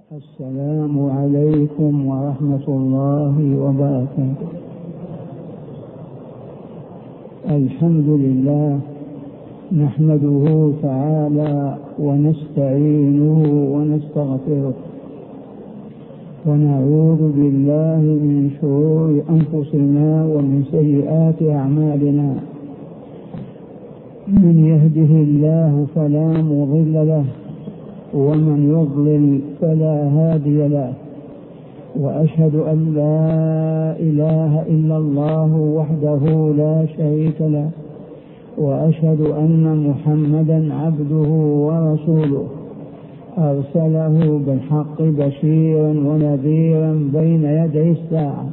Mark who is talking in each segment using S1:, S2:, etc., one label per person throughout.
S1: السلام عليكم ورحمة الله وبركاته. الحمد لله نحمده تعالى ونستعينه ونستغفره ونعوذ بالله من شرور أنفسنا ومن سيئات أعمالنا. من يهده الله فلا مضل له ومن يضلل فلا هادي له، وأشهد أن لا إله إلا الله وحده لا شريك له، وأشهد أن محمدا عبده ورسوله أرسله بالحق بشيرا ونذيرا بين يدي الساعة.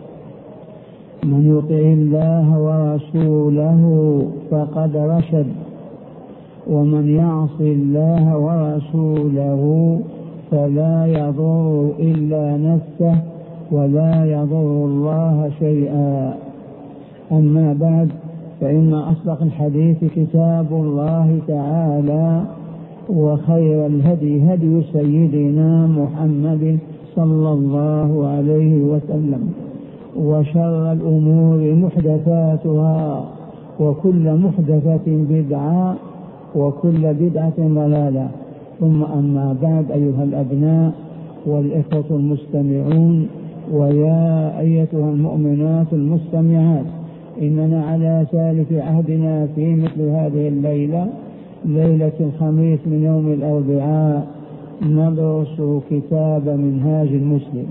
S1: من يطع الله ورسوله فقد رشد، ومن يعص الله ورسوله فلا يضر إلا نفسه ولا يضر الله شيئا. أما بعد، فإن أصدق الحديث كتاب الله تعالى، وخير الهدي هدي سيدنا محمد صلى الله عليه وسلم، وشر الأمور محدثاتها، وكل محدثة بدعة، وكل بدعة ضلالة. ثم أما بعد، أيها الأبناء والإخوة المستمعون، ويا أيتها المؤمنات المستمعات، إننا على سالف عهدنا في مثل هذه الليلة، ليلة الخميس من يوم الأربعاء، ندرس كتاب منهاج المسلم.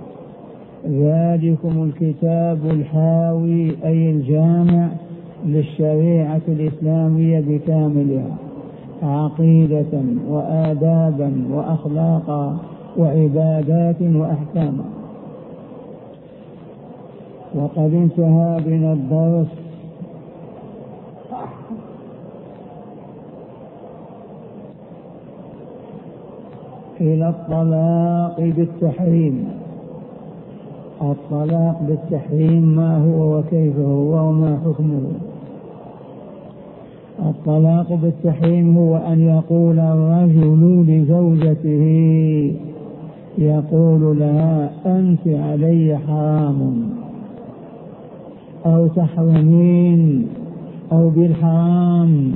S1: ذلكم الكتاب الحاوي أي الجامع للشريعة الإسلامية بكاملها، عقيدة وآدابا وأخلاقا وعبادات وأحكاما. وقد انتهى بنا الدرس إلى الطلاق بالتحريم. الطلاق بالتحريم ما هو وكيف هو وما حكمه؟ الطلاق بالتحريم هو أن يقول الرجل لزوجته، يقول لها أنت علي حرام، أو تحرمين، أو بالحرام.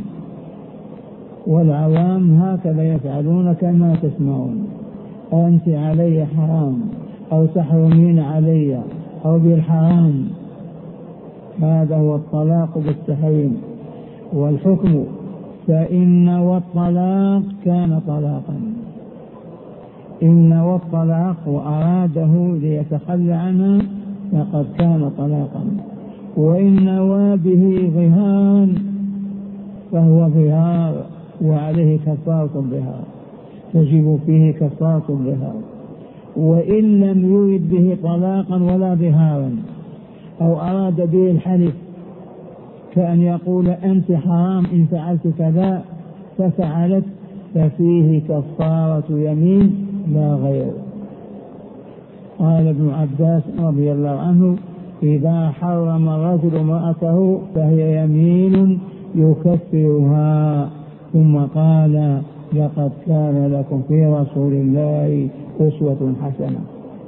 S1: والعوام هكذا يفعلون كما تسمعون، أنت علي حرام، أو تحرمين علي، أو بالحرام. هذا هو الطلاق بالتحريم. والحكم فإن والطلاق كان طلاقا، إن والطلاق وأراده ليتخلى عنها فقد كان طلاقا. وإن نوى به ظهارا فهو ظهار، وعليه كفارة الظهار، تجب فيه كفارة الظهار. وإن لم يرد به طلاقا ولا ظهارا، أو أراد به الحلف، كأن يقول أنت حرام إن فعلت كذا ففعلت، ففيه كفارة يمين لا غير. قال ابن عباس رضي الله عنه: إذا حرم الرجل امرأته فهي يمين يكفرها. ثم قال: لقد كان لكم في رسول الله أسوة حسنة.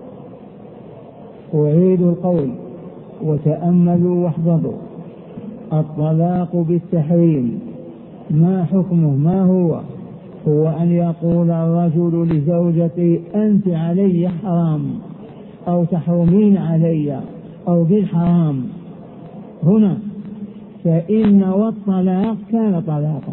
S1: أعيد القول وتأملوا واحفظوا: الطلاق بالتحريم ما حكمه؟ ما هو؟ هو أن يقول الرجل لزوجته أنت علي حرام، أو تحرمين علي، أو بالحرام. هنا فإن والطلاق كان طلاقا،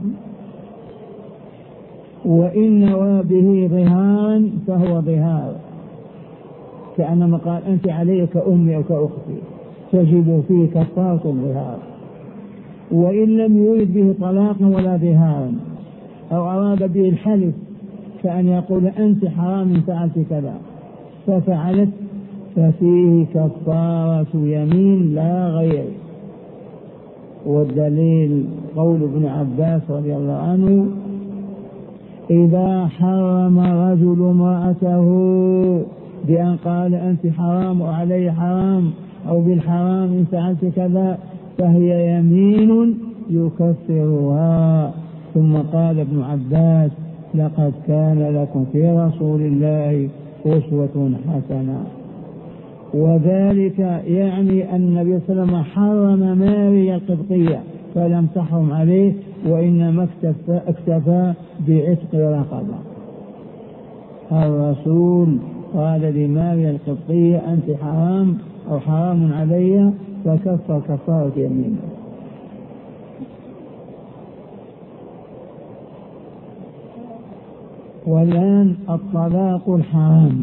S1: وإن نوى به ظهارا فهو ظهار، كأنما قال أنت علي كأمي أو كأختي، تجب فيه كفارة الظهار. وإن لم يرد به طلاقا ولا ظهارا، أو أراد به الحلف، كأن يقول أنت حرام إن فعلت كذا ففعلت، ففيه كفارة يمين لا غير. والدليل قول ابن عباس رضي الله عنه: إذا حرم رجل امرأته بأن قال أنت حرام وعلي حرام، أو بالحرام إن فعلت كذا، فهي يمين يكفرها. ثم قال ابن عباس: لقد كان لكم في رسول الله أسوة حسنة. وذلك يعني أن النبي صلى الله عليه وسلم حرم ماريا القبطية فلم تحرم عليه، وإنما اكتفى بعتق رقبة. الرسول قال لماريا القبطية أنت حرام أو حرام علي، فكفر كفارة يمين. والآن الطلاق الحرام،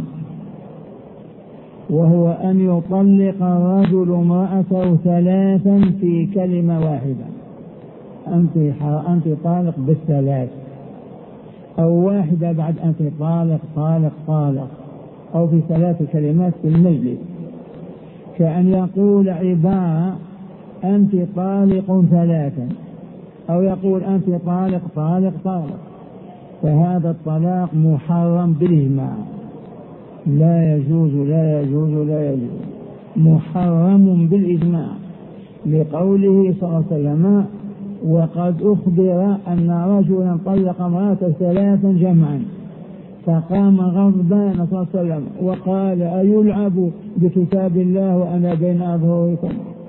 S1: وهو أن يطلق الرجل امرأته ثلاثا في كلمة واحدة. أنت طالق بالثلاث، أو واحدة بعد أنت طالق طالق طالق، أو في 3 كلمات في المجلس، كأن يقول عبارة أنت طالق 3، أو يقول أنت طالق طالق طالق، فهذا الطلاق محرم بالإجماع، لا يجوز لا يجوز لا يجوز، محرم بالإجماع، لقوله صلى الله عليه وسلم وقد أخبر أن رجلا طلق امرأته 3 جمعا، فقام غضبان صلى الله عليه وسلم وقال أيلعب بكتاب الله وأنا بين أظهركم؟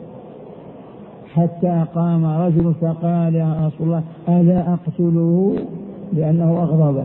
S1: حتى قام رجل فقال يا رسول الله ألا أقتله، لأنه أغضبه.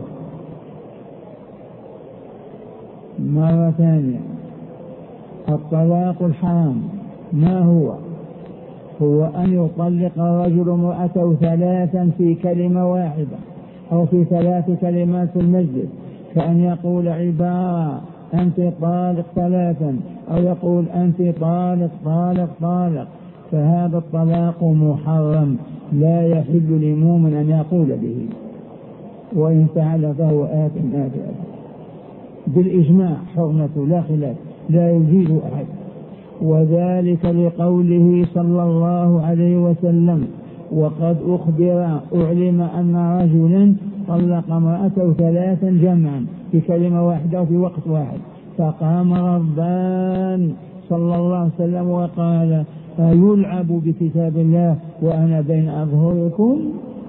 S1: مرة ثانية، الطلاق الحرام ما هو؟ هو أن يطلق الرجل امرأته 3 في كلمة واحدة، أو في 3 كلمات في المجلس، كأن يقول عبارة أنت طالق 3، أو يقول أنت طالق طالق طالق، فهذا الطلاق محرم، لا يحل لمؤمن أن يقول به، وإن فعل فهو آثم بالإجماع، حرمة لا خلاف، لا يجيز أحد. وذلك لقوله صلى الله عليه وسلم وقد أعلم أن رجلا طلق امرأته 3 جمعا في كلمة واحدة وفي وقت واحد، فقام غضبان صلى الله عليه وسلم وقال يلعب بكتاب الله وأنا بين أظهركم؟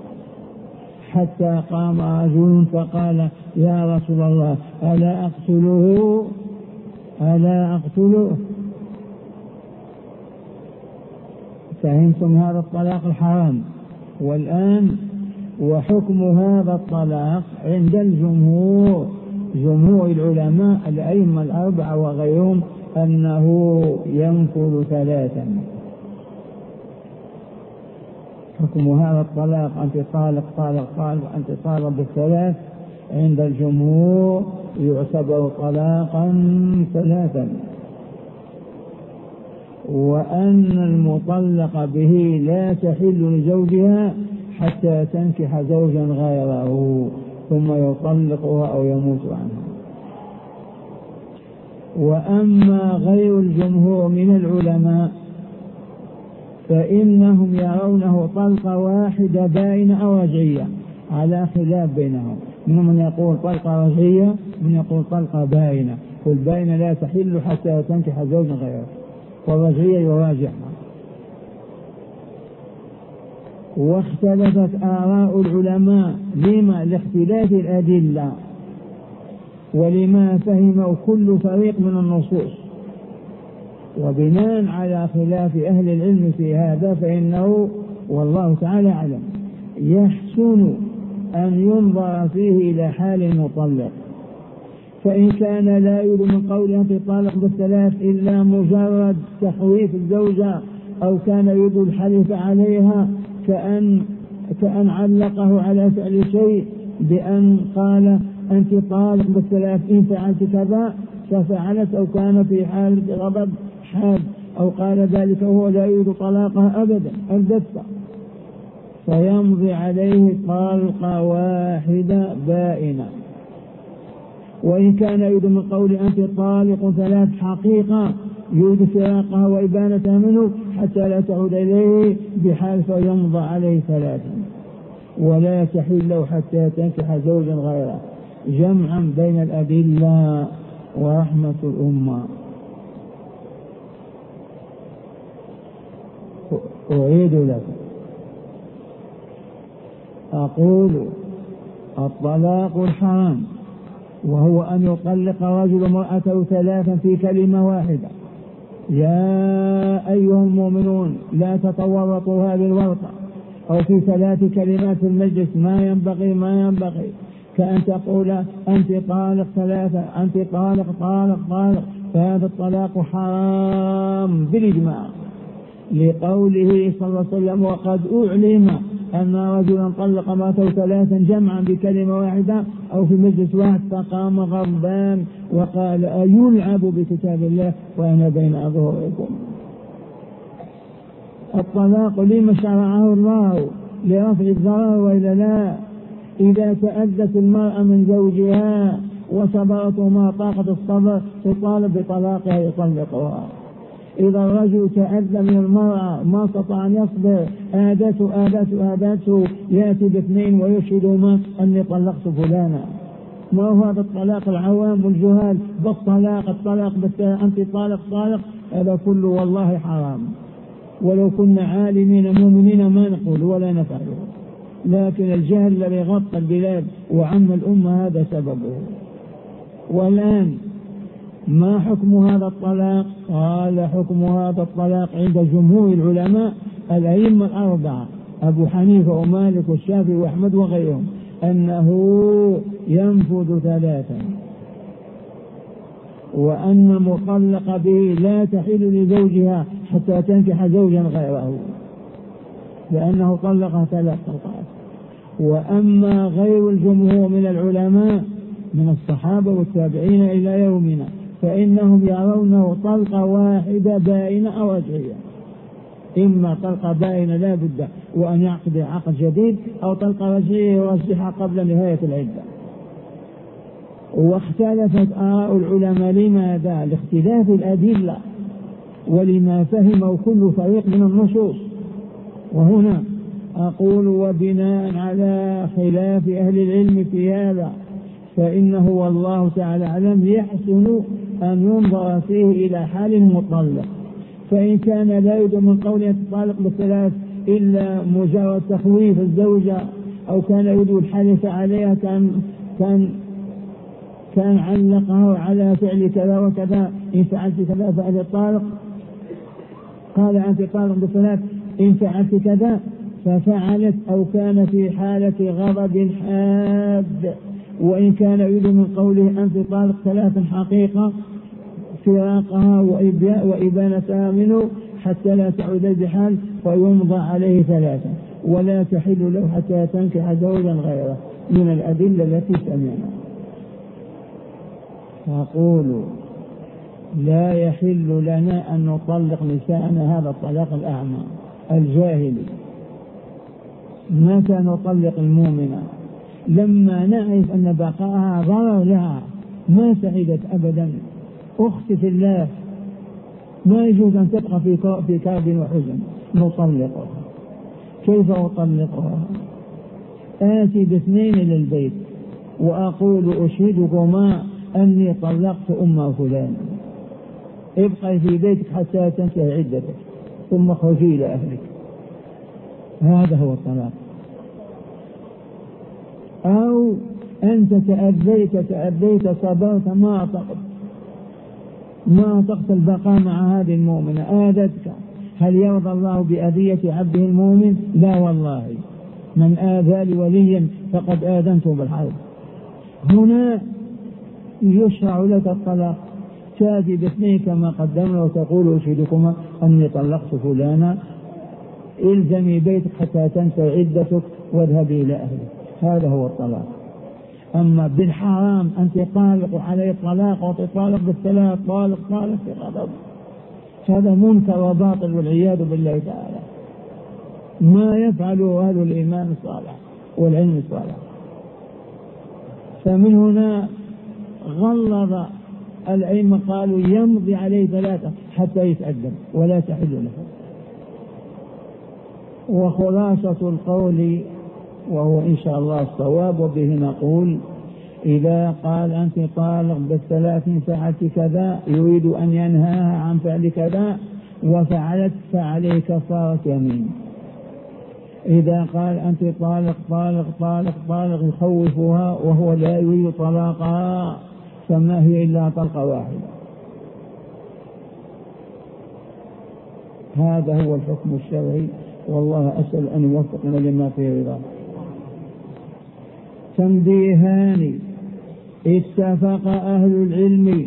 S1: حتى قام رجل فقال يا رسول الله ألا أقتله ألا أقتله؟ فهمتم هذا الطلاق الحرام. والآن وحكم هذا الطلاق عند الجمهور، جمهور العلماء الأئمة ال4 وغيرهم، أنه ينفذ 3. حكم هذا الطلاق أنت طالق طالق طالق أنت طالق ب3 عند الجمهور يعتبر طلاقا 3. وأن المطلق به لا تحل لزوجها حتى تنكح زوجا غيره ثم يطلقها أو يموت عنها. وأما غير الجمهور من العلماء فإنهم يرونه طلقة واحدة باينة أو رجعية، على خلاف بينهم، منهم من يقول طلقة رجعية، من يقول طلقة باينة، والباينة لا تحل حتى تنكح زوجا غيره، والرجعية يراجعها. واختلفت آراء العلماء لما لاختلاف الأدلة ولما فهموا كل فريق من النصوص، وبناء على خلاف أهل العلم في هذا فإنه والله تعالى أعلم يحسن أن ينظر فيه إلى حال المطلق، فإن كان لا يريد من قوله أنت طالق ب3 إلا مجرد تخويف الزوجة، أو كان يريد الحلف عليها كأن علقه على فعل شيء بأن قال أنت طالق ب3 إن فعلت كذا ففعلت، أو كان في حالة غضب حاد، أو قال ذلك وهو لا يريد طلاقها أبدا البتة، فيمضي عليه طلقة واحدة بائنة. وإن كان يريد من قول أنت طالق 3 حقيقة يريد فراقها وإبانتها منه حتى لا تعود إليه بحال فيمضى عليه 3، ولا تحل له حتى تنكح زوجا غيره، جمعا بين الأدلة ورحمة الأمة. أعيد لكم أقول الطلاق الحرام وهو أن يطلق رجل امرأته 3 في كلمة واحدة. يا أيها المؤمنون لا تتورطوا هذه الورطة، أو في 3 كلمات في المجلس ما ينبغي كأن تقول أنت طالق 3، أنت طالق طالق طالق، فهذا الطلاق حرام بالإجماع، لقوله صلى الله عليه وسلم وقد أعلم أن رجلا طلق امرأته 3 جمعا بكلمة واحدة أو في مجلس واحد، فقام غضبان وقال أيلعب بكتاب الله وأنا بين أظهركم. الطلاق لما شرعه الله؟ لرفع الضرر وإلا لا؟ إذا تأذت المرأة من زوجها وصبرت ما طاقة الصبر تطالب بطلاقها يطلقها. إذا الرجل تأذى من المرأة ما استطاع أن يصبر آذته يأتي ب2 ويشهدهما أني طلقت فلانا. ما هو هذا الطلاق العوام والجهال بالطلاق، الطلاق أنت طالق، هذا كله والله حرام. ولو كنا عالمين مؤمنين ما نقول ولا نفعله، لكن الجهل الذي غطى البلاد وعم الأمة هذا سببه. والآن ما حكم هذا الطلاق؟ قال حكم هذا الطلاق عند جمهور العلماء الأئمة الأربعة أبو حنيفة ومالك والشافعي وأحمد وغيرهم أنه ينفذ 3، وأن المطلق به لا تحل لزوجها حتى تنكح زوجا غيره، لأنه طلقها 3 طلقات. وأما غير الجمهور من العلماء من الصحابة والتابعين إلى يومنا فإنهم يرونه طلقة واحدة بائنة أو رجعية، إما طلقة بائنة لا بد وأن يعقد عقد جديد، أو طلقة رجعية يرجعها قبل نهاية العدة. واختلفت آراء العلماء. لماذا؟ لاختلاف الأدلة ولما فهموا كل فريق من النصوص. وهنا أقول وبناء على خلاف أهل العلم في هذا فإنه والله تعالى أعلم يحسن أن ينظر فيه إلى حال المطلق، فإن كان لا يريد من قوله الطالق ب3 إلا مجرد تخويف الزوجة، أو كان يريد الحلف عليها كان علقه على فعل كذا وكذا، إن فعلت كذا فعل الطالق، قال أنت طالق ب3 إن فعلت كذا ففعلت، أو كان في حالة غضب حاد. وإن كان يريد من قوله أنت طالق 3 حقيقة فراقها وإبانتها منه حتى لا تعود بحال، فيمضى عليه 3 ولا تحل له حتى تنكح زوجا غيره من الأدلة التي سمعنا. فأقول لا يحل لنا أن نطلق نساءنا هذا الطلاق الأعمى الجاهلي. متى نطلق المؤمنة؟ لما نعرف أن بقاءها ضرر لها، ما سعدت أبدا. أختي في الله ما يجوز أن تبقى في كرب وحزن، نطلقها. كيف أطلقها؟ آتي ب2 إلى البيت وأقول أشهدكما أني طلقت أم فلان، ابقي في بيتك حتى تنتهي عدتك ثم خرجي إلى أهلك. هذا هو الطلاق. أو أنت تأذيت صبرت ما أطقت البقاء مع هذه المؤمنة، آذتك. هل يرضى الله بأذية عبده المؤمن؟ لا والله، من آذى لوليا فقد آذنته بالحرب. هنا يشرع لك الطلاق، تأتي ب2 كما قدمنا وتقول أشهدكما أني طلقت فلانا، إلزمي بيتك حتى تنتهي عدتك واذهبي إلى أهلك. هذا هو الطلاق. أما بالحرام أنت طالق عليه الطلاق وتطالق ب3 طالق في غضب، هذا منكر وباطل والعياذ بالله تعالى، ما يفعله أهل الإيمان الصالح والعلم الصالح. فمن هنا غلظ الأئمة قالوا يمضي عليه 3 حتى يتأدب ولا تحل له. وخلاصة القول وهو إن شاء الله الصواب وبه نقول: إذا قال أنت طالق ب3 فعلت كذا، يريد أن ينهاها عن فعل كذا وفعلت، فعليه كفارة يمين. إذا قال أنت طالق طالق طالق طالق يخوفها وهو لا يريد طلاقها، فما هي إلا طلقة واحدة. هذا هو الحكم الشرعي، والله أسأل أن يوفقنا لما فيه رضاه. تنبيهان: اتفق أهل العلم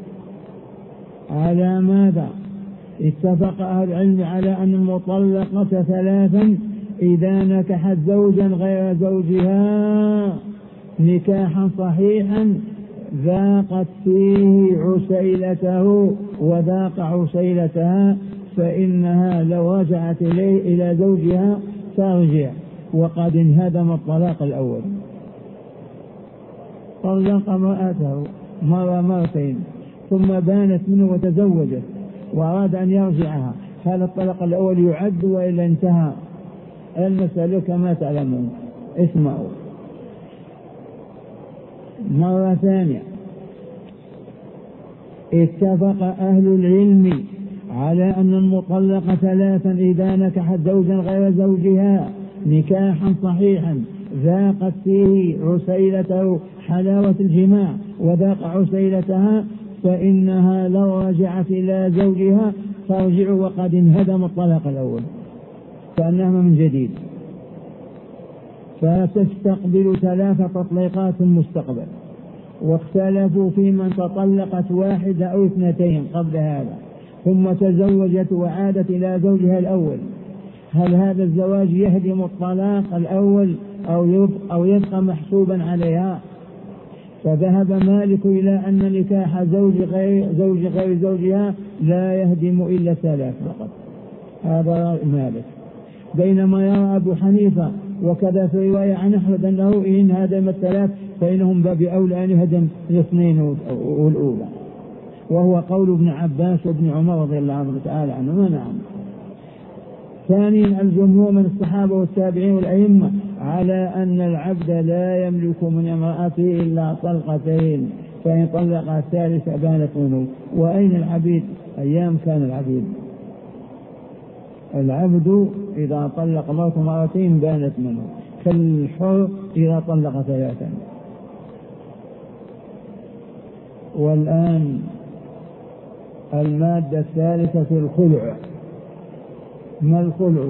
S1: على ماذا؟ اتفق أهل العلم على أن المطلقة ثلاثا إذا نكحت زوجا غير زوجها نكاحا صحيحا ذاقت فيه عسيلته وذاق عسيلتها فإنها لو رجعت إلى زوجها ترجع، وقد انهدم الطلاق الأول. طلق امرأته مرتين ثم بانت منه وتزوجت وأراد أن يرجعها، هل الطلاق الأول يعد وإلا انتهى؟ المسألة كما تعلمون. اسمعوا مرة ثانية: اتفق أهل العلم على أن المطلقة ثلاثا إذا نكحت زوجا غير زوجها نكاحا صحيحا ذاقت فيه عسيلته حلاوة الجماع وذاق عسيلتها فإنها لو رجعت إلى زوجها ترجع، وقد انهدم الطلاق الأول كأنها من جديد، فتستقبل 3 تطليقات المستقبل. واختلفوا في من تطلقت 1 أو 2 قبل هذا ثم تزوجت وعادت إلى زوجها الأول، هل هذا الزواج يهدم الطلاق الأول أو يبقى محسوبا عليها؟ فذهب مالك إلى أن نكاح زوج غير زوجها لا يهدم إلا 3 فقط، هذا مالك. بينما يرى أبو حنيفة وكذا في رواية عن أحمد أنه إن هدم 3 فإنهم باب أولى أن يهدم 2 والأولى، وهو قول ابن عباس وابن عمر رضي الله عنه تعالى عنهما. نعم. ثانيا: الجمهور من الصحابة والتابعين والأئمة على أن العبد لا يملك من امرأته إلا طلقتين، فإن طلق الثالثة بانت منه. وأين العبيد؟ أيام كان العبد إذا طلق مرتين بانت منه، كالحر إذا طلق 3. والآن المادة الثالثة في الخلع. ما الخلع؟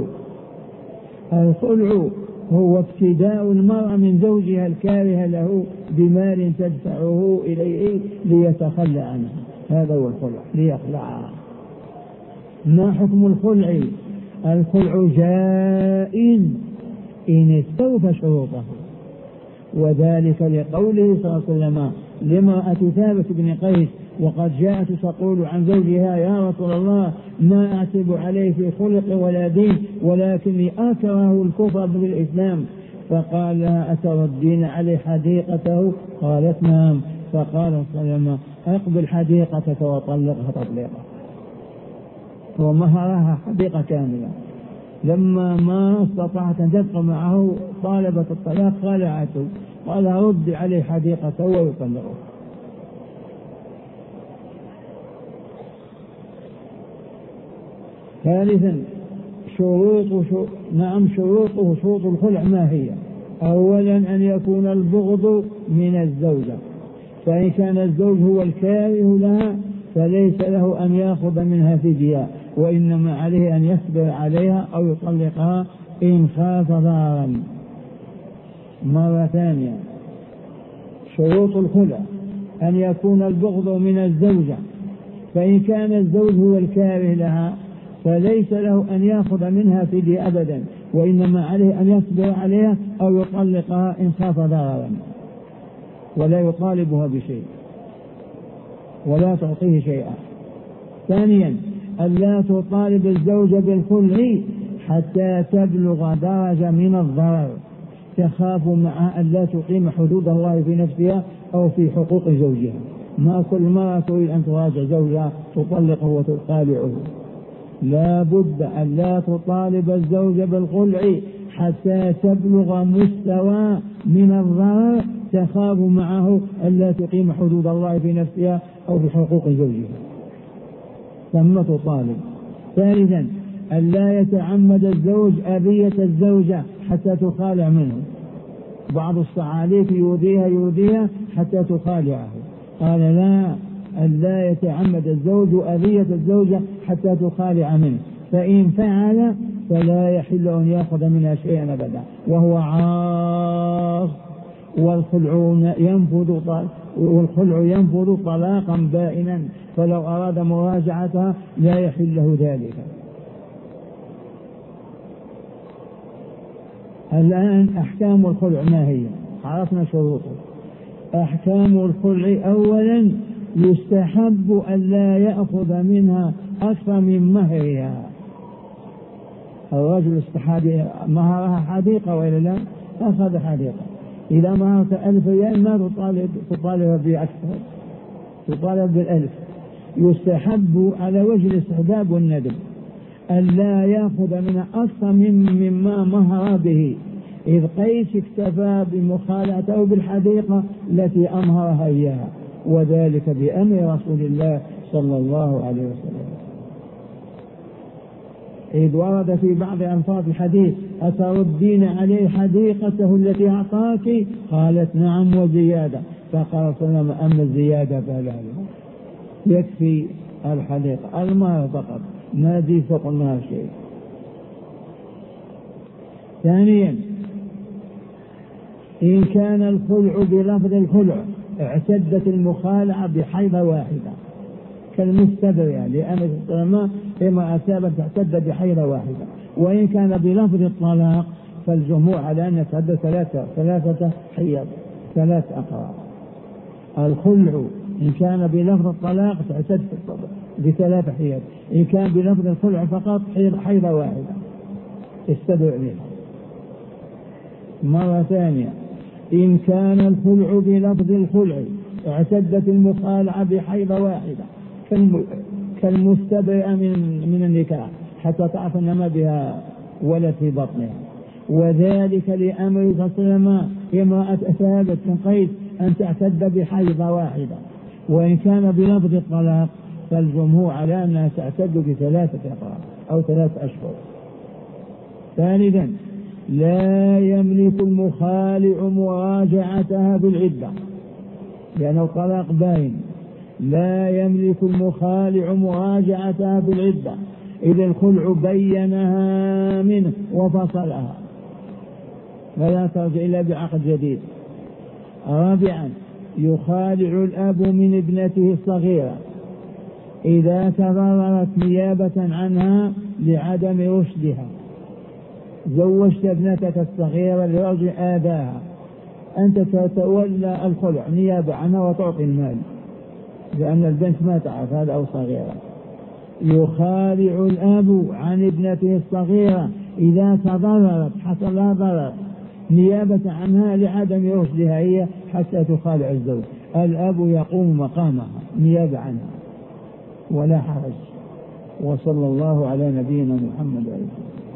S1: الخلع هو ابتداء المرأة من زوجها الكاره له بمال تدفعه إليه ليتخلى عنه، هذا هو الخلع، ليخلعها. ما حكم الخلع؟ الخلع جائز إن استوفى شروطه، وذلك لقوله صلى الله عليه وسلم لامرأة ثابت بن قيس وقد جاءت تقول عن زوجها: يا رسول الله ما أعتب عليه في خلق ولا دين ولكني أكره الكفر بالإسلام، فقال لها: أتردين عليه حديقته؟ قالت: نعم. فقال صلى الله عليه وسلم: أقبل حديقتك وطلقها تطليقا، ومهرها حديقة كاملة. لما ما استطاعت أن تبقى معه طالبت الطلاق خلعته، قال: رد عليه حديقته ويطلقه. ثالثا: شروط الخلع ما هي؟ أولا أن يكون البغض من الزوجة، فإن كان الزوج هو الكاره لها فليس له أن يأخذ منها فدية، وإنما عليه أن يصبر عليها أو يطلقها إن خاف ضررا. مرة ثانية: شروط الخلع أن يكون البغض من الزوجة، فإن كان الزوج هو الكاره لها فليس له أن يأخذ منها فدية أبدا، وإنما عليه أن يصبر عليها أو يطلقها إن خاف ضررا، ولا يطالبها بشيء ولا تعطيه شيئا. ثانيا: ألا تطالب الزوجة بالخلع حتى تبلغ درجة من الضرر تخاف معها ألا تقيم حدود الله في نفسها أو في حقوق زوجها. ما كل مرة تريد أن تراجع زوجها تطلقه وتخالعه، لا بد أن لا تطالب الزوجة بالخلع حتى تبلغ مستوى من الضرر تخاف معه ألا تقيم حدود الله في نفسها أو في حقوق زوجها، ثم تطالب. ثالثا: أن لا يتعمد الزوج أذية الزوجة حتى تخالع منه. بعض الصعاليك يؤذيها حتى تخالعه، قال لا، أن لا يتعمد الزوج أذية الزوجة حتى تخالع منه، فإن فعل فلا يحل أن يأخذ منها شيئا أبدا وهو عاص. والخلع ينفذ طلاقا بائنا، فلو أراد مراجعتها لا يحل له ذلك. الآن أحكام الخلع ما هي؟ عرفنا شروطه. أحكام الخلع: أولا يستحب أن لا يأخذ منها أكثر من مهرها. الرجل استحاد مهرها حديقة وإلا لا؟ أخذ حديقة. إذا مهرت 1000 ريال ما تطالب بأكثر، تطالب بال1000. يستحب على وجه الاستحباب والندب أن لا يأخذ منها أكثر مما مهر به، إذ قيس اكتفى بمخالعته بالحديقة التي أمهرها إياها، وذلك بأمر رسول الله صلى الله عليه وسلم، إذ ورد في بعض ألفاظ الحديث: أتردين عليه حديقته التي أعطاك؟ قالت: نعم وزيادة. فقال صلى الله عليه وسلم: أما الزيادة فلا، يكفي الحديقة، المهر فقط، ما زي فوق المهر شيء. ثانيا، إن كان الخلع بلفظ الخلع اعتدت المخالعة بحيضة واحدة كالمستبرئة، لأن العلماء إما أثابت تعتد بحيضة واحدة. وإن كان بلفظ الطلاق فالجمهور على أن تعتد ثلاثة حيض، 3 أقراء. الخلع إن كان بلفظ الطلاق تعتد ب3 حيض، إن كان بلفظ الخلع فقط حيضة واحدة استبرئ بها. مرة ثانية، إن كان الخلع بلفظ الخلع اعتدت المخالعة بحيضة واحدة كالمستبرئة من النكاح حتى تعرف أن ما بها ولد في بطنها، وذلك لأمر صلى الله عليه وسلم: امرأة ثابت من قيس أن تعتد بحيضة واحدة. وإن كان بلفظ الطلاق فالجمهور على أنها تعتد ب3 أقراء أو 3 أشهر. ثالثا، لا يملك المخالع مراجعتها بالعدة، لأنه طلاق باين. لا يملك المخالع مراجعتها بالعدة إذا الخلع بينها منه وفصلها، فلا ترجع إلا بعقد جديد. رابعا، يخالع الأب من ابنته الصغيرة إذا تضررت نيابة عنها لعدم رشدها. زوجت ابنتك الصغيرة لرجل آذاها، أنت تتولى الخلع نيابة عنها وتعطي المال، لأن البنت ما تعرف هذا أو صغيرة. يخالع الأب عن ابنته الصغيرة إذا تضررت، حصل لها ضرر، نيابة عنها لعدم رشدها هي حتى تخالع الزوج. الأب يقوم مقامها نيابة عنها ولا حرج. وصلى الله على نبينا محمد عليه.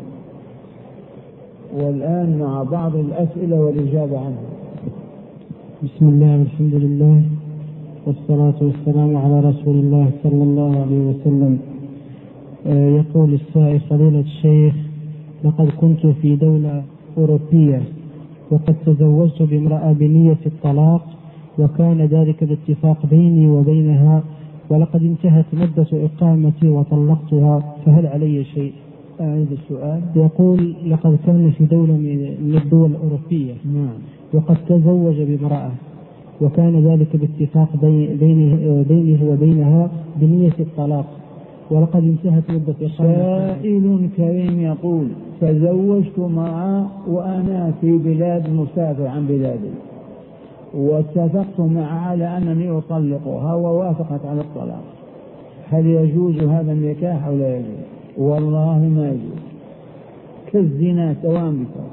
S1: والآن مع بعض الأسئلة والإجابة عنها.
S2: بسم الله والحمد لله والصلاة والسلام على رسول الله صلى الله عليه وسلم. يقول السائل: فضيلة الشيخ، لقد كنت في دولة أوروبية وقد تزوجت بامرأة بنية الطلاق، وكان ذلك باتفاق بيني وبينها، ولقد انتهت مدة إقامتي وطلقتها، فهل علي شيء؟
S1: أعيد السؤال.
S2: يقول: لقد كان في دولة من الدول الأوروبية وقد تزوج بامرأة، وكان ذلك باتفاق بينه وبينها بنية الطلاق، ولقد انتهت مدة إقامتي.
S1: سائل كريم يقول: تزوجت معها وأنا في بلاد مسافر عن بلادي، واتفقت معها على أنني أطلقها ووافقت على الطلاق، هل يجوز هذا النكاح أو لا يجوز؟ والله ما يجوز، كالزنا سواء بسواء.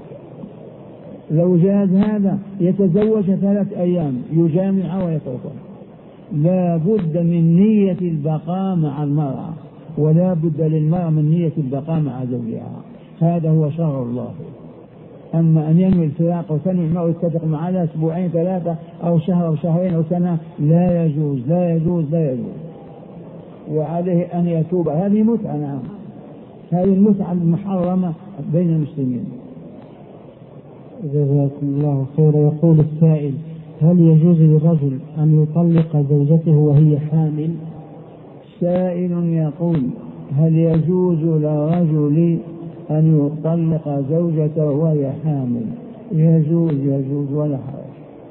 S1: لو جاز هذا يتزوج 3 أيام يجامعها ويتركها. لا بد من نية البقاء مع المرأة، ولا بد للمرأة من نية البقاء مع زوجها، هذا هو شرع الله. أما أن ينوي الفراق وتنوي المرء يتفق معها 2 أسبوعين 3 أو شهر أو شهرين أو سنة، لا يجوز لا يجوز لا يجوز. وعليه أن يتوب، هذه متعة نعم، هذه المتعة المحرمة بين المسلمين.
S2: جزاكم الله خيرا. يقول السائل: هل يجوز للرجل أن يطلق زوجته وهي حامل؟
S1: سائل يقول: هل يجوز للرجل أن يطلق زوجته وهي حامل؟ يجوز ولا حرج.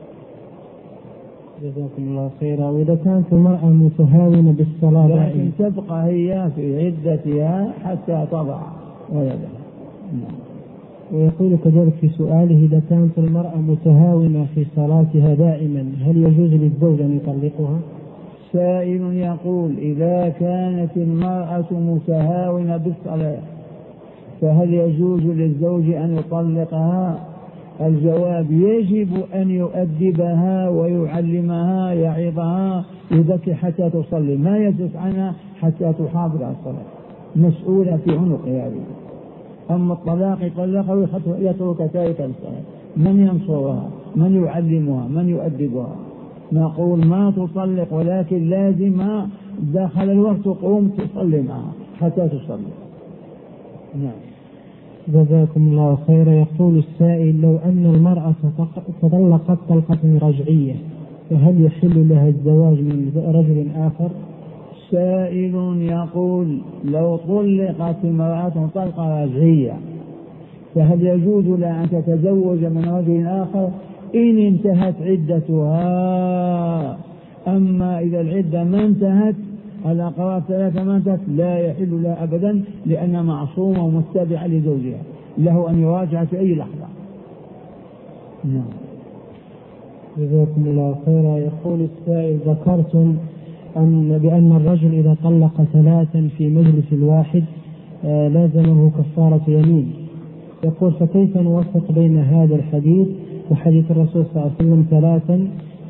S2: جزاكم الله خيرا. وإذا كانت المرأة متهاونة بالصلاة
S1: لكن تبقى هي في عدتها حتى تضع ولدها.
S2: ويقول كذلك في سؤاله: إذا كانت المرأة متهاونة في صلاتها دائما هل يجوز للزوج أن يطلقها؟
S1: سائل يقول: إذا كانت المرأة متهاونة بالصلاة فهل يجوز للزوج أن يطلقها؟ الجواب: يجب أن يؤدبها ويعلمها، يعظها، يذكر حتى تصلي، ما يصرف عنها حتى تحافظ على الصلاة، مسؤولة في عنقها هذه. أما الطلاق يطلقها ويترك تاركا الصلاة، من ينصرها؟ من يعلمها؟ من يؤدبها؟ نقول ما تطلق، ولكن لازمها داخل الوقت قوم تصلي معها حتى تصلي.
S2: نعم. جزاكم الله خيرا. يقول السائل: لو أن المرأة تطلقت طلقة رجعية فهل يحل لها الزواج من رجل آخر؟
S1: سائل يقول: لو طلقت امرأة طلقة رجعية فهل يجوز لها أن تتزوج من رجل آخر إن انتهت عدتها؟ أما إذا العدة ما انتهت على قرار 3 ما انتهت لا يحل لها أبدا، لأنها معصومة ومتبعة لزوجها، له أن يراجع في أي لحظة. نعم.
S2: جزاكم الله خيرا. يقول السائل: ذكرتم بأن الرجل إذا طلق 3 في مجلس واحد لازمه كفارة يمين. يقول: فكيف نوفق بين هذا الحديث وحديث الرسول صلى الله عليه وسلم 3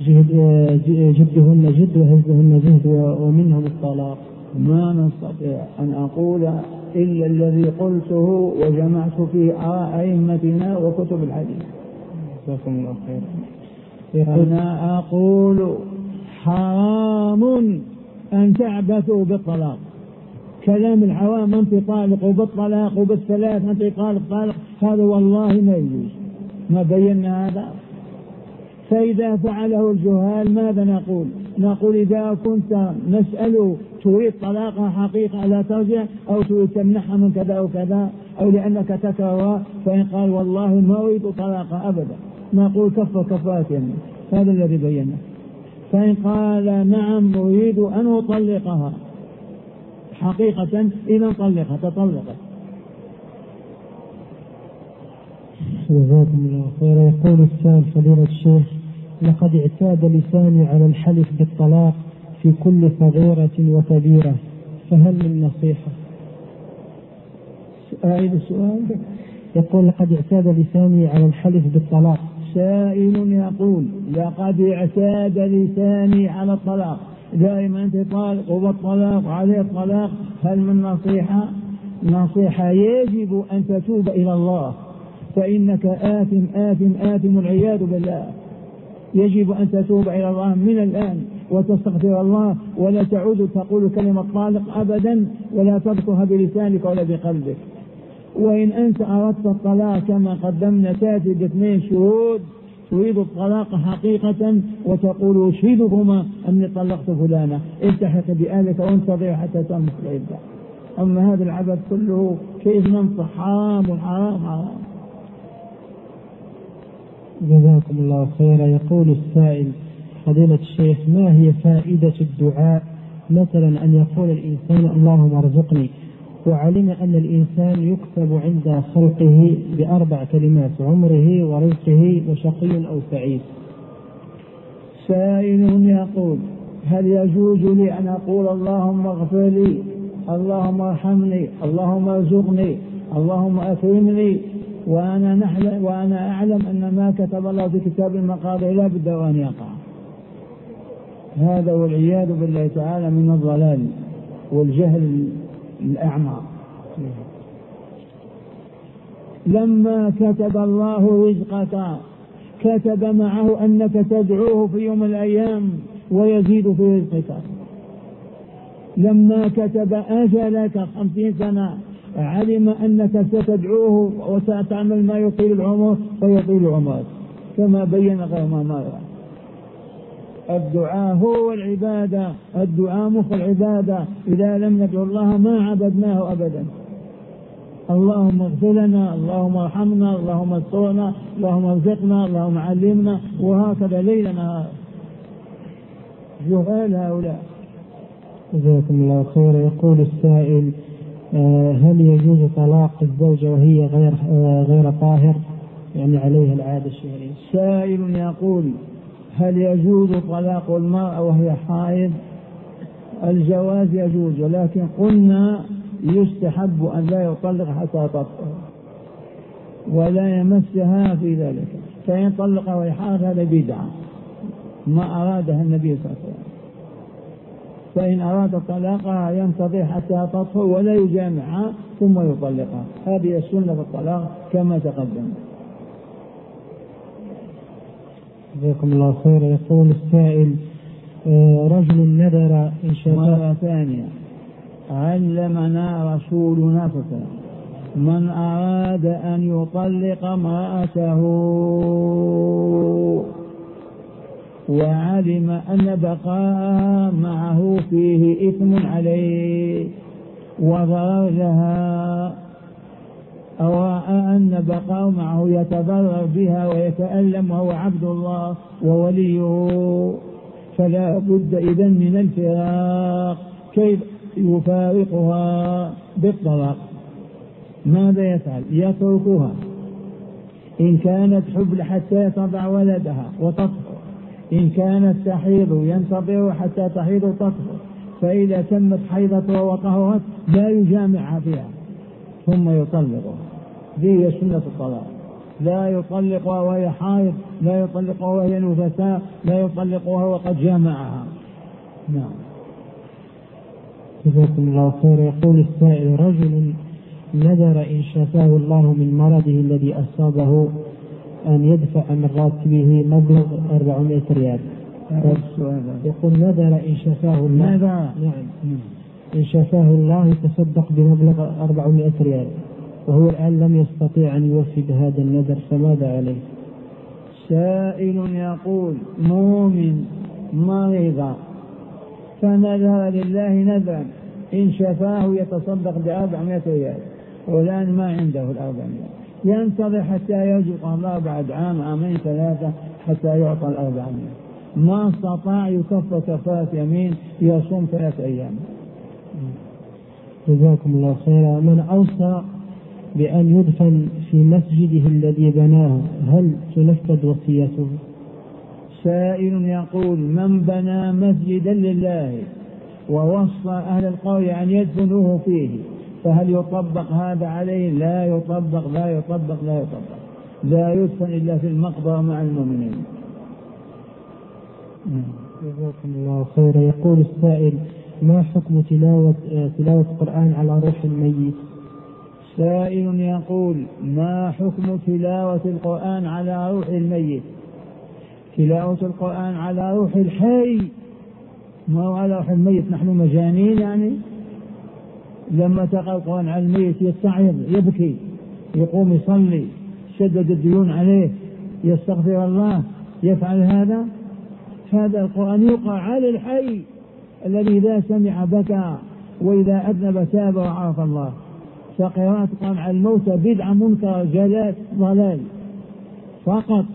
S2: جدهن جد وهزهن جهد ومنهم الطلاق؟
S1: ما نستطيع أن أقول إلا الذي قلته وجمعت في أئمتنا وكتب الحديث.
S2: جزاكم الله خير.
S1: أنا أقول: حرام أن تعبثوا بالطلاق. كلام العوام: أنت طالق، وبالطلاق وبالثلاث، أنت طالق، هذا والله ما يجوز، ما بينا هذا. فإذا فعله الجهال ماذا نقول؟ نقول: إذا كنت نسأل تريد طلاقها حقيقة لا ترجع، أو تريد تمنحها من كذا أو كذا، أو لأنك تكره، فإن قال والله ما أريد طلاقها أبدا نقول كفر كفارة يمين. هذا الذي بينا. فإن قال نعم أريد أن أطلقها حقيقة إذا طلقها تطلقت.
S2: جزاكم الله خيرا. يقول السائل: فضيلة الشيخ، لقد اعتاد لساني على الحلف بالطلاق في كل صغيرة وكبيرة، فهل من نصيحة؟
S1: أعيد السؤال.
S2: يقول: لقد اعتاد لساني على الحلف بالطلاق.
S1: سائل يقول: لقد اعتاد لساني على الطلاق، دائما أنت طالق وبالطلاق عليه الطلاق، هل من نصيحة؟ نصيحة: يجب أن تتوب إلى الله، فإنك آثم والعياذ بالله. يجب أن تتوب إلى الله من الآن وتستغفر الله، ولا تعود تقول كلمة طالق أبدا، ولا تذكرها بلسانك ولا بقلبك. وإن أنت أردت الطلاق كما قدمنا تأتي ب2 شهود تريد الطلاق حقيقة وتقول: أشهدكما أني طلقت فلانة، التحق بأهلك وانتظر حتى تمت العدة. أما هذا العبث كله كيف ننصح؟ حرام حرام حرام.
S2: جزاكم الله خيرا. يقول السائل: فضيلة الشيخ، ما هي فائدة الدعاء مثلا أن يقول الإنسان اللهم ارزقني، وعلم أن الإنسان يكتب عند خلقه ب4 كلمات: عمره ورزقه وشقي أو سعيد؟
S1: سائل يقول: هل يجوز لي أن أقول اللهم اغفر لي، اللهم ارحمني، اللهم ارزقني، اللهم أكرمني، وأنا أعلم أن ما كتب الله في كتاب المقادير لا بد أن يقع؟ هذا والعياذ بالله تعالى من الضلال والجهل الأعمى. لما كتب الله رزقك كتب معه أنك تدعوه في يوم الأيام ويزيد في رزقك. لما كتب أجلك 50 سنة علم أنك ستدعوه وستعمل ما يطيل العمر فيطيل عمرك، كما بين غير ما مرة. الدعاء هو العبادة، الدعاء مخ العبادة، إذا لم ندعو الله ما عبدناه أبدا. اللهم اغفر لنا، اللهم ارحمنا، اللهم استرنا، اللهم ارزقنا، اللهم علمنا، وهكذا ليل نهار. جهال هؤلاء.
S2: جزاكم الله خير. يقول السائل: هل يجوز طلاق الزوجة وهي غير طاهر، يعني عليها العادة الشهرية؟
S1: سائل يقول: هل يجوز طلاق المرأة وهي حائض؟ الجواز يجوز، ولكن قلنا يستحب أن لا يطلق حتى تطهر ولا يمسها في ذلك، فإن طلق وهي حائض هذا بدعة ما أرادها النبي صلى الله عليه وسلم. فإن أراد طلاقها ينتظر حتى تطهر ولا يجامعها ثم يطلقها، هذه السنة في الطلاق كما تقدم.
S2: جزاكم الله خير. يقول السائل: رجل نذر إن شاء الله.
S1: مرة ثانية، علمنا رسولنا صلى الله عليه وسلم: من أراد أن يطلق امرأته وعلم أن بقاءها معه فيه إثم عليه وضرر لها، أو رأى أن بقاءه معه يتضرر بها ويتألم وهو عبد الله ووليه، فلا بد إذن من الفراق. كيف يفارقها؟ بالطلاق. ماذا يفعل؟ يتركها إن كانت حبل حتى تضع ولدها وتطهر، إن كانت تحيض ينتظر حتى تحيض وتطهر، فإذا تمت حيضتها وطهرت لا يجامعها فيها ثم يطلقها. هي سنة الطلاق، لا يطلقها وهي حائض، لا يطلقها وهي نفساء، لا يطلقها وقد جامعها. نعم.
S2: جزاكم الله خير. يقول السائل: رجل نذر إن شفاه الله من مرضه الذي أصابه أن يدفع من راتبه مبلغ 400 ريال. يقول: نذر إن شفاه الله. نعم. إن شفاه الله يتصدق بمبلغ 400 ريال، وهو الآن لم يستطيع أن يوفي بهذا النذر، فماذا عليه؟
S1: سائل يقول: مؤمن مريض فنذر لله نذرا، إن شفاه يتصدق ب400 ريال، والآن ما عنده 400، ينتظر حتى يرزق الله بعد عام عامين 3 حتى يعطى 400. ما استطاع يكفر كفارة يمين، يصوم 3 أيام.
S2: جزاكم الله خيرا. من أوصى بأن يدفن في مسجده الذي بناه، هل تنفذ وصيته؟
S1: سائل يقول: من بنى مسجدا لله ووصى أهل القرية أن يدفنوه فيه، فهل يطبق هذا عليه؟ لا يطبق، لا يطبق، لا يطبق. لا يدفن إلا في المقبرة مع المؤمنين.
S2: جزاكم الله خيرا. يقول السائل: ما حكم تلاوة القرآن على روح الميت؟
S1: سائل يقول: ما حكم تلاوة القرآن على روح الميت؟ تلاوة القرآن على روح الحي، ما هو على روح الميت. نحن مجانين يعني؟ لما تقرأ القرآن على الميت يستعيض، يبكي، يقوم يصلي، شدد الديون عليه، يستغفر الله، يفعل هذا؟ هذا القرآن يقرأ على الحي الذي إذا سمع بكى وإذا أذنب تاب وعرف الله. فقراءة القرآن على الموتى بدعة منكرة جلال ضلال فقط.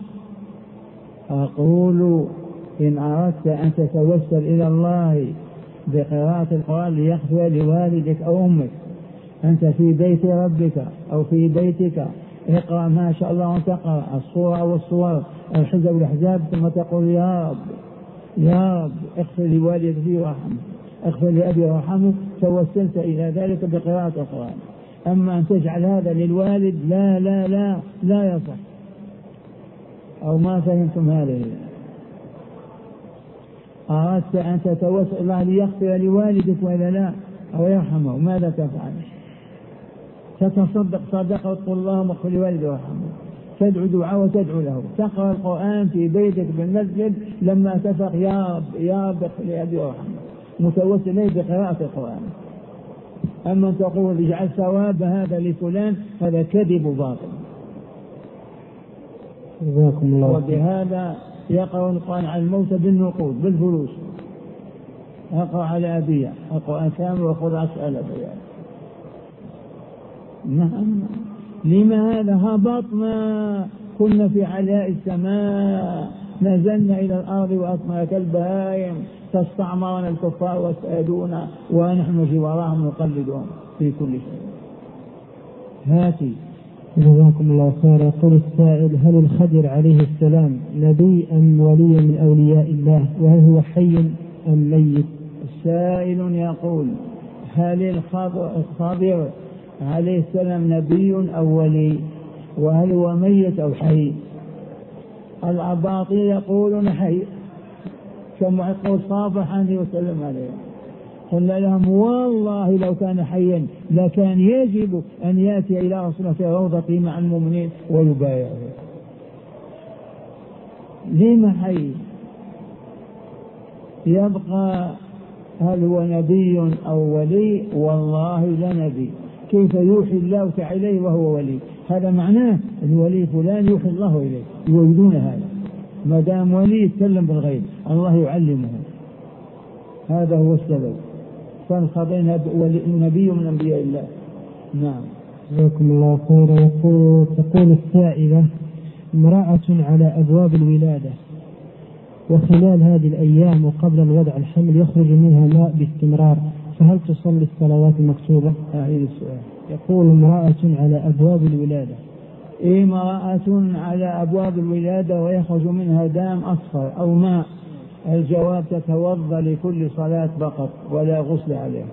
S1: أقول: إن أردت أن تتوسل إلى الله بقراءة القرآن ليغفر لوالدك أو أمك، أنت في بيت ربك أو في بيتك، اقرأ ما شاء الله أن تقرأ الصورة والصور، الحزب والأحزاب، ثم تقول: يا رب يا رب اغفر لوالدي وارحمه، اغفر لأبي وارحمه. توسلت إلى ذلك بقراءة القرآن. أما أن تجعل هذا للوالد لا لا لا لا يصح. أو ما فهمتم هذه؟ أردت أن تتوسل الله ليغفر لوالدك وإلا لا أو يرحمه، ماذا تفعل؟ تتصدق صدقة وتقول: اللهم اغفر لوالدي وارحمه، تدعو دعاء وتدعو له، تقرأ القرآن في بيتك بالمسجد، لما تفق: يا رب يا رب اغفر لأبي وارحمه، متوسل إليه بقراءة القرآن. أما تقول اجعل ثواب هذا لفلان هذا كذب باطل. وبهذا يقرأ القرآن على الموت بالنقود بالفلوس، أقرأ على أبيع القرآن كامل وخذ 10,000 ريال. نعم. لما هذا؟ هبطنا كنا في علاء السماء نزلنا إلى الأرض وأطمأ كالبهائم فاستعمرنا الكفار واستأذونا ونحن في وراهم نقلدهم في كل شيء. هاتي.
S2: جزاكم الله خير. يقول السائل: هل الخضر عليه السلام نبي أم ولي من أولياء الله؟ وهل هو حي أم ميت؟
S1: السائل يقول: هل الخضر عليه السلام نبي أو ولي؟ وهل هو ميت أو حي؟ الأباطيل يقولون حي كما يقول صافح عنه وسلم عليه. قلنا لهم: والله لو كان حيا لكان يجب أن يأتي إلى رسول في روضته مع المؤمنين ويبايعه. لما حي؟ يبقى هل هو نبي أو ولي؟ والله لا نبي. كيف يوحي الله تعالى إليه وهو ولي؟ هذا معناه الولي فلان يوحي الله إليه، يريدون هذا. ما دام ولي يتكلم بالغيب الله يعلمه، هذا هو السبب. فالخضر نبي من أنبياء الله. نعم.
S2: جزاكم الله خيرا. تقول السائلة: امرأة على أبواب الولادة وخلال هذه الأيام وقبل الوضع الحمل يخرج منها ماء باستمرار، فهل تصلي الصلوات المكتوبة؟
S1: أعيد السؤال.
S2: يقول: امرأة على أبواب الولادة.
S1: امرأة على أبواب الولادة ويخرج منها دم أصفر أو ماء، الجواب: تتوضأ لكل صلاة فقط ولا غسل عليها.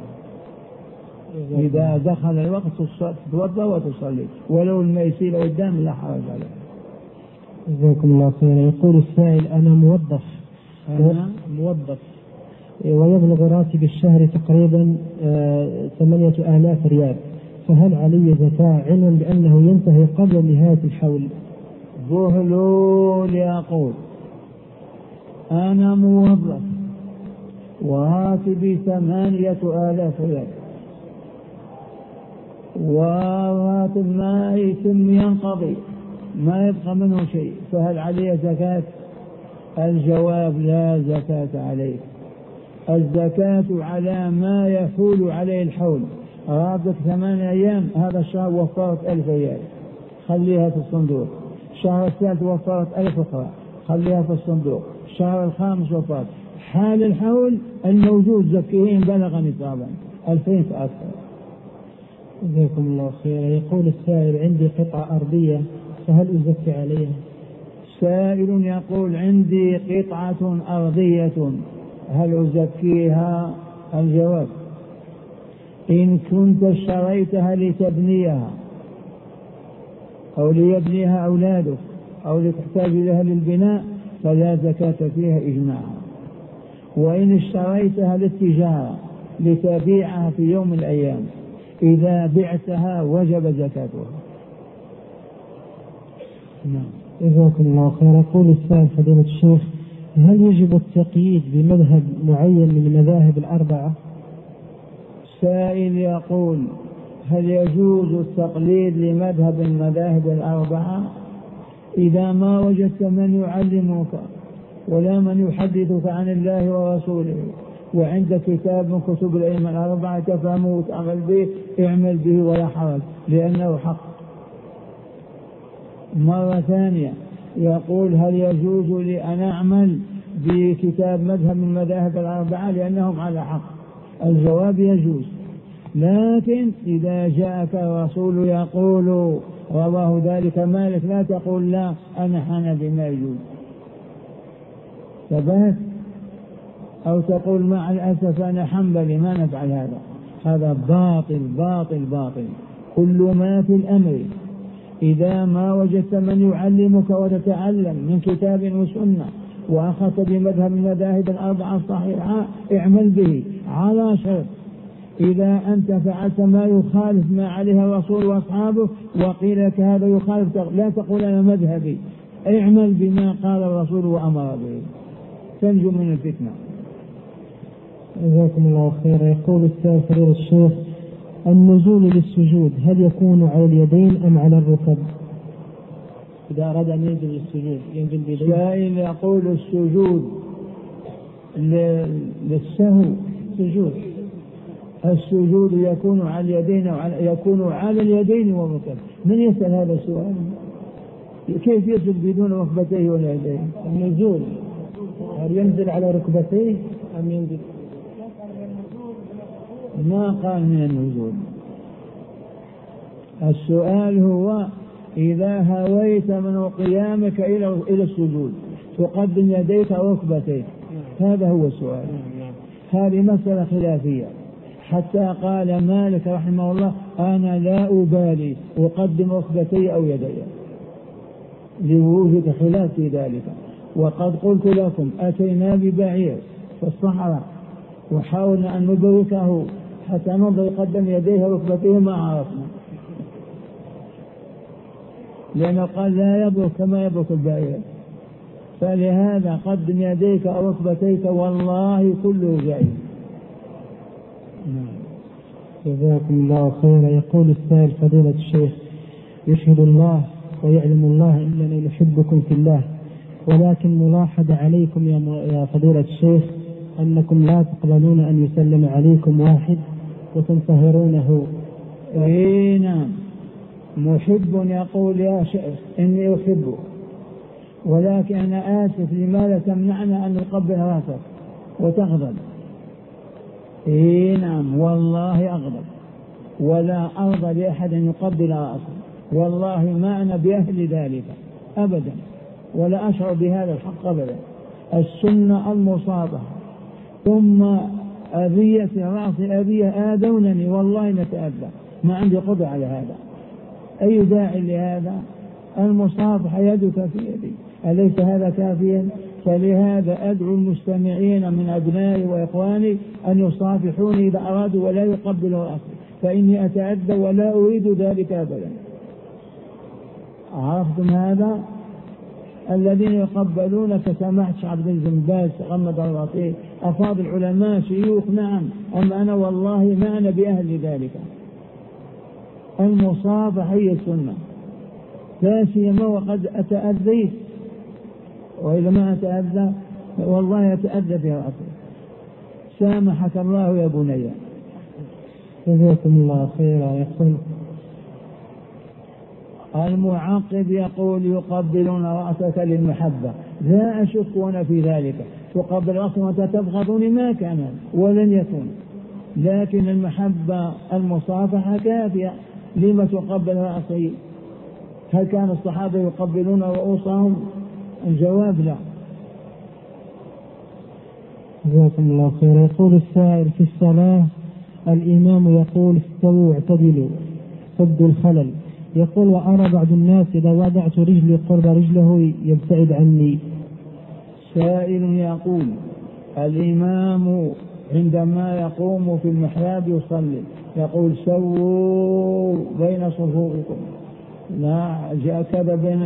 S1: إذا دخل الوقت تتوضأ وتصلي ولو الماء يسيل قدام لا حرج عليه.
S2: جزاكم الله خيرا. يقول السائل: أنا موظف ويبلغ راتب الشهر تقريبا 8,000 ريال، فهل علي زكاة علما بأنه ينتهي قبل نهاية الحول؟
S1: بهلول يقول: أنا موظف وراتبي 8,000 ريال وراتب ما يتم ينقضي ما يبقى منه شيء، فهل علي زكاة؟ الجواب: لا زكاة عليك. الزكاة على ما يحول عليه الحول. راتبك 8 أيام، هذا الشهر وفرت 1000 ريال خليها في الصندوق. الشهر الثالث وفرت 1000 أخرى خليها في الصندوق. الشهر الخامس وفرت. حال الحول الموجود زكيين بلغ نصابا 2000 فأكثر.
S2: جزاكم الله خيرا. يقول السائل: عندي قطعة أرضية فهل أزكي عليها؟
S1: سائل يقول: عندي قطعة أرضية هل أزكيها؟ الجواب: إن كنت اشتريتها لتبنيها أو ليبنيها أولادك أو لتحتاج لها للبناء فلا زكاة فيها إجماعا. وإن اشتريتها للتجارة لتبيعها في يوم من الأيام إذا بعتها وجب زكاتها.
S2: نعم. جزاكم الله خير. يقول السائل: فضيلة الشيخ، هل يجب التقييد بمذهب معين من المذاهب الأربعة؟
S1: السائل يقول: هل يجوز التقليد لمذهب المذاهب الأربعة إذا ما وجدت من يعلمك ولا من يحدثك عن الله ورسوله وعندك كتاب من كتب الأئمة الأربعة تفهمه وتعمل به، اعمل به ولا حرج لأنه حق. مرة ثانية يقول: هل يجوز لي أن أعمل بكتاب مذهب من المذاهب الأربعة لأنهم على حق؟ الجواب: يجوز، لكن إذا جاءك الرسول يقول رواه ذلك مالك لا تقول لا أنا حنبي ما يجوز، ثبات، أو تقول مع الأسف أنا حنبلي ما نفعل هذا. هذا باطل باطل باطل. كل ما في الأمر إذا ما وجدت من يعلمك وتتعلم من كتاب وسنة وأخذت بمذهب المذاهب الأربعة الصحيحة اعمل به على شرط: إذا أنت فعلت ما يخالف ما عليه الرسول وأصحابه وقيل لك هذا يخالف لا تقول أنا مذهبي، اعمل بما قال الرسول وأمر به تنجو من الفتنة.
S2: جزاكم الله خيرا. يقول السائل: فضيلة الشيخ، النزول للسجود هل يكون على اليدين أم على الركب؟ إذا أراد أن ينزل للسجود ينزل بيديه.
S1: سائل يقول السجود للسهو السجود يكون على اليدين يكون على اليدين والركب. من يسأل هذا السؤال؟ كيف يسجد بدون ركبتيه ولا يديه؟
S2: النزول هل ينزل على ركبتيه أم ينزل؟
S1: ما قال من النزول. السؤال هو إذا هويت من قيامك إلى السجود تقدم يديك أو ركبتيك، هذا هو السؤال. هذه مسألة خلافية، حتى قال مالك رحمه الله أنا لا أبالي أقدم ركبتي أو يدي، لوجود خلاف في ذلك. وقد قلت لكم أتينا ببعير في الصحراء وحاولنا أن ندركه حتى ننظر يقدم يديه وركبتيه ما عرفنا، لأنه قال لا يبرك كما يبرك البعير، فلهذا قدم يديك أو ركبتيك والله كله جائز.
S2: جزاكم الله خيرا. يقول السائل فضيلة الشيخ يشهد الله ويعلم الله إنني نحبكم في الله، ولكن ملاحظ عليكم يا فضيلة الشيخ أنكم لا تقبلون أن يسلم عليكم واحد وتنتهرونه.
S1: نعم، محب يقول يا شيخ إني أحبه، ولكن أنا آسف لماذا تمنعنا أن نقبل راسك وتغضب؟ نعم والله أغضب، ولا أرضى لأحد أن يقبل راسه، والله ما أنا بأهل ذلك أبدا، ولا أشعر بهذا الحق أبدا. السنة المصابة، ثم أذية رأس أبي آذونني والله نتأذى، ما عندي قدرة على هذا. أي داعي لهذا؟ المصافحة يدك في يدي، أليس هذا كافيا؟ فلهذا أدعو المستمعين من أبنائي وإخواني أن يصافحوني إذا أرادوا ولا يقبلوا رأسي، فإني أتأذى ولا أريد ذلك أبدا. عرفتم هذا؟ الذين يقبلون كسماحة عبد بن باز غمد الله فيه، أفاضل العلماء شيوخ، نعم، أما أنا والله ما أنا بأهل ذلك. المصافحة هي السنة، لا سيما وقد أتأذيت، وإذا ما أتأذى والله أتأذى في رأسي. سامحك الله يا بني.
S2: جزاكم الله خيرا. يقول
S1: المعقب يقول يقبلون رأسك للمحبة، لا أشك أنا في ذلك، تقبل رأسك وأنت تبغضني ما كان ولن يكون، لكن المحبة المصافحة كافية. لما تقبل رأسي؟ هل كان الصحابة يقبلون رؤوسهم؟ الجواب لا.
S2: جزاكم الله خيرا. يقول السائل في الصلاة الإمام يقول استووا اعتدلوا سدوا الخلل، يقول وأرى بعض الناس إذا وضعت رجلي قرب رجله يبتعد عني.
S1: سائل يقول الإمام عندما يقوم في المحراب يصلي يقول سووا بين صفوفكم، لا جاء كذا بين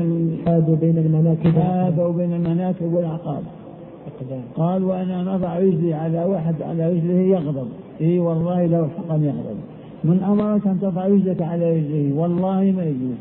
S1: المناكب والعقاب. قال وأنا نضع رجلي على واحد على رجله يغضب، والله لو حق أن يغضب. من أمرك أن تضع رجلك على رجله؟ والله ما يجوز.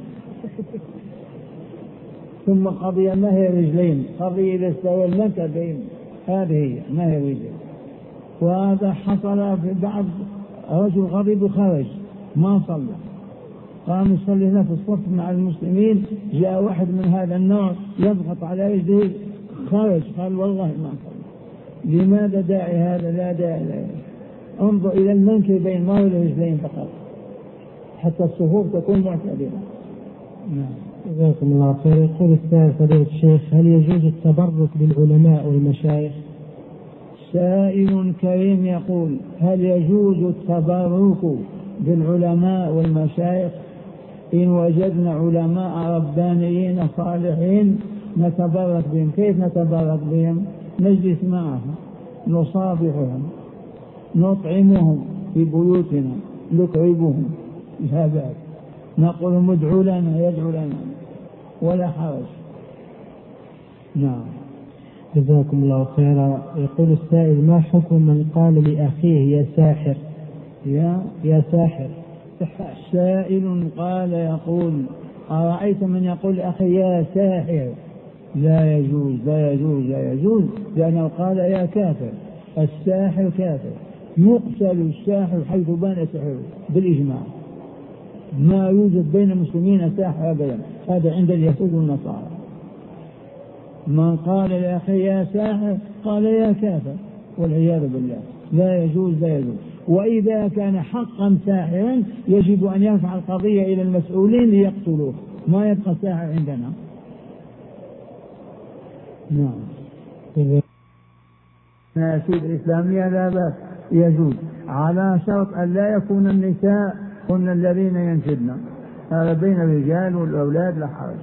S1: ثم قضية ما هي رجلين، قضية إذا استوى المنكبين، هذه هي ما هي رجلين. وهذا حصل في بعض رجل غضب خرج ما صلى، قام يصلي هنا في الصف مع المسلمين، جاء واحد من هذا النوع يضغط على رجله خرج، قال والله ما صلى. لماذا داعي هذا؟ لا داعي له. انظر إلى المنكبين ما هو الرجلين فقط حتى الصفوف تكون معتدلة.
S2: جزاكم الله خير. يقول السائل فضيلة الشيخ هل يجوز التبرك بالعلماء والمشايخ؟
S1: سائل كريم يقول هل يجوز التبرك بالعلماء والمشايخ؟ إن وجدنا علماء ربانيين صالحين نتبرك بهم. كيف نتبرك بهم؟ نجلس معهم، نصافحهم، نطعمهم في بيوتنا، نكرمهم، لا بأس، نقول لهم ادعوا لنا يدعو لنا ولا حرج. نعم.
S2: جزاكم الله خيرا. يقول السائل ما حكم من قال لأخيه يا ساحر؟
S1: يا ساحر سائل قال يقول أرأيت من يقول أخي يا ساحر؟ لا يجوز لا يجوز لا يجوز، لأنه قال يا كافر. الساحر كافر، يقتل الساحر حيث بان سحره بالإجماع، ما يوجد بين المسلمين ساحر أبدا، هذا عند اليهود والنصارى. من قال لأخي يا ساحر قال يا كافر، والعياذ بالله. لا يجوز لا يجوز. وإذا كان حقا ساحرا يجب أن يرفع القضية إلى المسؤولين ليقتلوه، ما يبقى ساحر عندنا. نعم. الناشيد الإسلامية لا بأس، يجوز على شرط أن لا يكون النساء هن الذين ينشدن، هذا بين الرجال والأولاد لا حرج.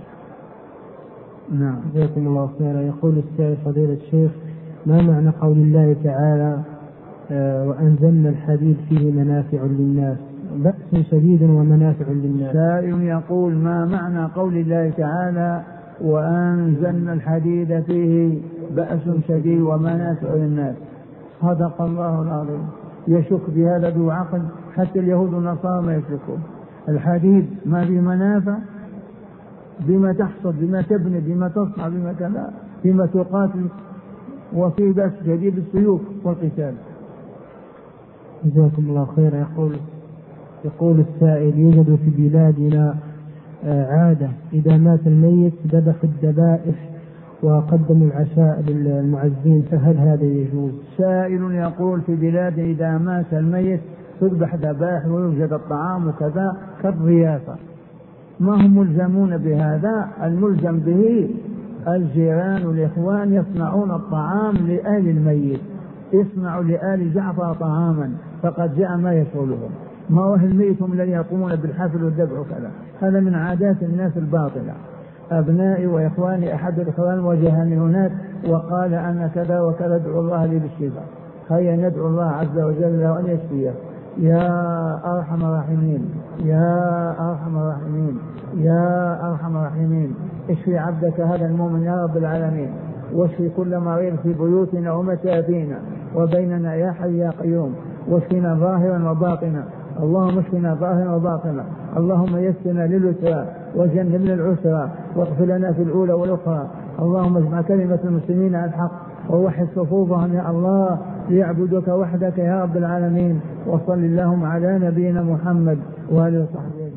S2: نعم. جزاكم الله خيرا. يقول السائل فضيلة الشيخ: ما معنى قول الله تعالى وأنزلنا الحديد فيه منافع للناس، بأس شديد ومنافع للناس؟
S1: سائل يقول: ما معنى قول الله تعالى وأنزلنا الحديد فيه بأس شديد ومنافع للناس؟ صدق الله العظيم. يشك بهذا ذو عقل، حتى اليهود والنصارى ما يشكون. الحديد ما به منافع، بما تحصد، بما تبني، بما تصنع، بما كذا، بما تقاتل، وفي بأس شديد بالسيوف والقتال.
S2: جزاكم الله خيرا. يقول السائل: يوجد في بلادنا عادة إذا مات الميت ذبحوا الذبائح وقدموا العشاء للمعزين، فهل هذا يجوز؟
S1: سائل يقول: في بلاد إذا مات الميت تذبح ذبائح ويوجد الطعام وكذا كالضيافة. ما هم ملزمون بهذا، الملزم به الجيران والإخوان يصنعون الطعام لآل الميت، يصنعوا لآل جعفر طعاما، فقد جاء ما يشغلهم. ما هو الميت هم الذين يقومون بالحفل والذبح وكذا، هذا من عادات الناس الباطلة. أبنائي وإخواني، أحد الإخوان وجهني هناك وقال: أنا كذا وكذا، ادعو الله لي بالشفاء. هيا ندعو الله عز وجل له أن يشفيه. يا أرحم الراحمين، يا أرحم الراحمين، يا أرحم الراحمين، اشفي عبدك هذا المؤمن يا رب العالمين، واشفي كل مريض في بيوتنا ومساكننا وبيننا يا حي يا قيوم، واشفنا ظاهرا وباطنا، اللهم اشفنا ظاهرا وباطنا، اللهم يسرنا لليسرى وجنبنا العسرى، واغفر لنا في الأولى والأخرى، اللهم اجمع كلمة المسلمين على الحق ووحد صفوفهم يا الله ليعبدك وحدك يا رب العالمين. وصل اللهم على نبينا محمد وآله وصحبه.